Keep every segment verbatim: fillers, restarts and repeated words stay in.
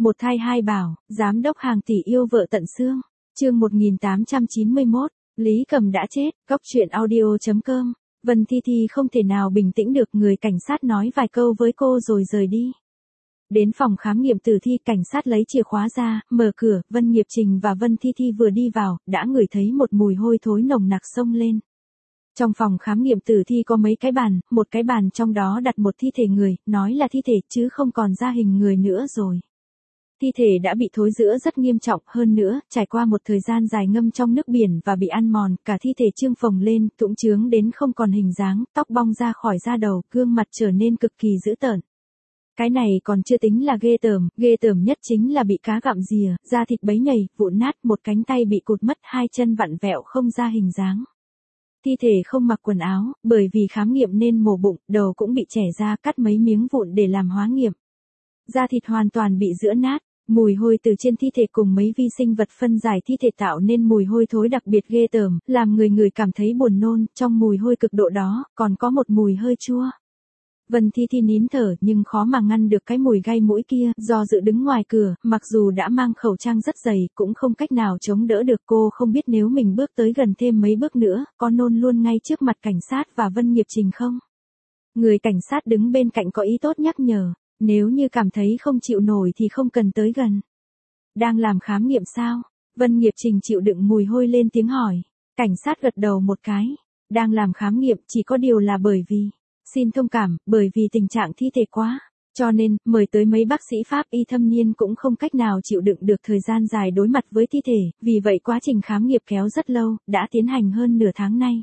Một thai hai bảo, giám đốc hàng tỷ yêu vợ tận xương. Chương một nghìn tám trăm chín mươi mốt, Lý Cầm đã chết, cóc truyện audio chấm com. Vân Thi Thi không thể nào bình tĩnh được, người cảnh sát nói vài câu với cô rồi rời đi. Đến phòng khám nghiệm tử thi, cảnh sát lấy chìa khóa ra, mở cửa, Vân Nghiệp Trình và Vân Thi Thi vừa đi vào, đã ngửi thấy một mùi hôi thối nồng nặc xông lên. Trong phòng khám nghiệm tử thi có mấy cái bàn, một cái bàn trong đó đặt một thi thể người, nói là thi thể chứ không còn da hình người nữa rồi. Thi thể đã bị thối rữa rất nghiêm trọng, hơn nữa, trải qua một thời gian dài ngâm trong nước biển và bị ăn mòn, cả thi thể trương phồng lên, thủng chướng đến không còn hình dáng, tóc bong ra khỏi da đầu, gương mặt trở nên cực kỳ dữ tợn. Cái này còn chưa tính là ghê tởm, ghê tởm nhất chính là bị cá gặm rìa, da thịt bấy nhầy, vụn nát, một cánh tay bị cụt mất, hai chân vặn vẹo không ra hình dáng. Thi thể không mặc quần áo, bởi vì khám nghiệm nên mổ bụng, đầu cũng bị chẻ ra, cắt mấy miếng vụn để làm hóa nghiệm. Da thịt hoàn toàn bị rữa nát. Mùi hôi từ trên thi thể cùng mấy vi sinh vật phân giải thi thể tạo nên mùi hôi thối đặc biệt ghê tởm, làm người người cảm thấy buồn nôn. Trong mùi hôi cực độ đó, còn có một mùi hơi chua. Vân Thi Thi nín thở nhưng khó mà ngăn được cái mùi gai mũi kia, do dự đứng ngoài cửa, mặc dù đã mang khẩu trang rất dày, cũng không cách nào chống đỡ được. Cô không biết nếu mình bước tới gần thêm mấy bước nữa, có nôn luôn ngay trước mặt cảnh sát và Vân Nghiệp Trình không? Người cảnh sát đứng bên cạnh có ý tốt nhắc nhở. Nếu như cảm thấy không chịu nổi thì không cần tới gần. Đang làm khám nghiệm sao? Vân Nghiệp Trình chịu đựng mùi hôi lên tiếng hỏi. Cảnh sát gật đầu một cái. Đang làm khám nghiệm, chỉ có điều là bởi vì, xin thông cảm, bởi vì tình trạng thi thể quá. Cho nên, mời tới mấy bác sĩ Pháp y thâm niên cũng không cách nào chịu đựng được thời gian dài đối mặt với thi thể, vì vậy quá trình khám nghiệm kéo rất lâu, đã tiến hành hơn nửa tháng nay.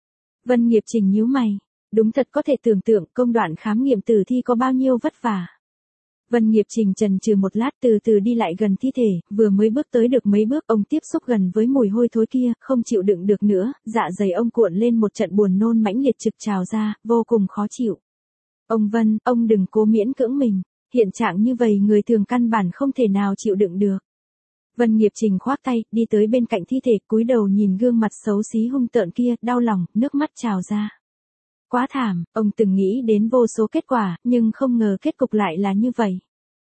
Vân Nghiệp Trình nhíu mày. Đúng thật có thể tưởng tượng công đoạn khám nghiệm tử thi có bao nhiêu vất vả. Vân Nghiệp Trình chần chừ một lát từ từ đi lại gần thi thể, vừa mới bước tới được mấy bước ông tiếp xúc gần với mùi hôi thối kia, không chịu đựng được nữa, dạ dày ông cuộn lên một trận buồn nôn mãnh liệt trực trào ra, vô cùng khó chịu. Ông Vân, ông đừng cố miễn cưỡng mình, hiện trạng như vậy người thường căn bản không thể nào chịu đựng được. Vân Nghiệp Trình khoác tay, đi tới bên cạnh thi thể, cúi đầu nhìn gương mặt xấu xí hung tợn kia, đau lòng, nước mắt trào ra. Quá thảm, ông từng nghĩ đến vô số kết quả, nhưng không ngờ kết cục lại là như vậy.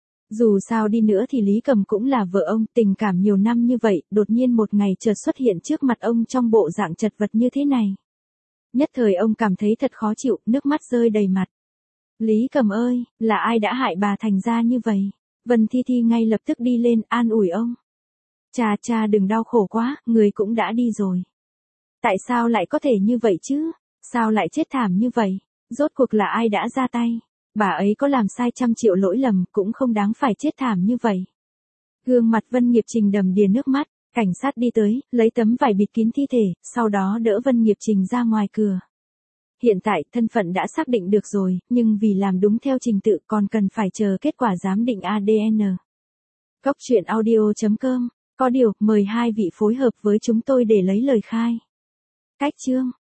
Dù sao đi nữa thì Lý Cầm cũng là vợ ông, tình cảm nhiều năm như vậy, đột nhiên một ngày chợt xuất hiện trước mặt ông trong bộ dạng chật vật như thế này. Nhất thời ông cảm thấy thật khó chịu, nước mắt rơi đầy mặt. Lý Cầm ơi, là ai đã hại bà thành ra như vậy? Vân Thi Thi ngay lập tức đi lên, an ủi ông. Cha cha đừng đau khổ quá, người cũng đã đi rồi. Tại sao lại có thể như vậy chứ? Sao lại chết thảm như vậy? Rốt cuộc là ai đã ra tay? Bà ấy có làm sai trăm triệu lỗi lầm cũng không đáng phải chết thảm như vậy. Gương mặt Vân Nghiệp Trình đầm đìa nước mắt, cảnh sát đi tới, lấy tấm vải bịt kín thi thể, sau đó đỡ Vân Nghiệp Trình ra ngoài cửa. Hiện tại thân phận đã xác định được rồi, nhưng vì làm đúng theo trình tự còn cần phải chờ kết quả giám định a đê en. cóc truyện audio chấm com. Có điều, mời hai vị phối hợp với chúng tôi để lấy lời khai. Cách chương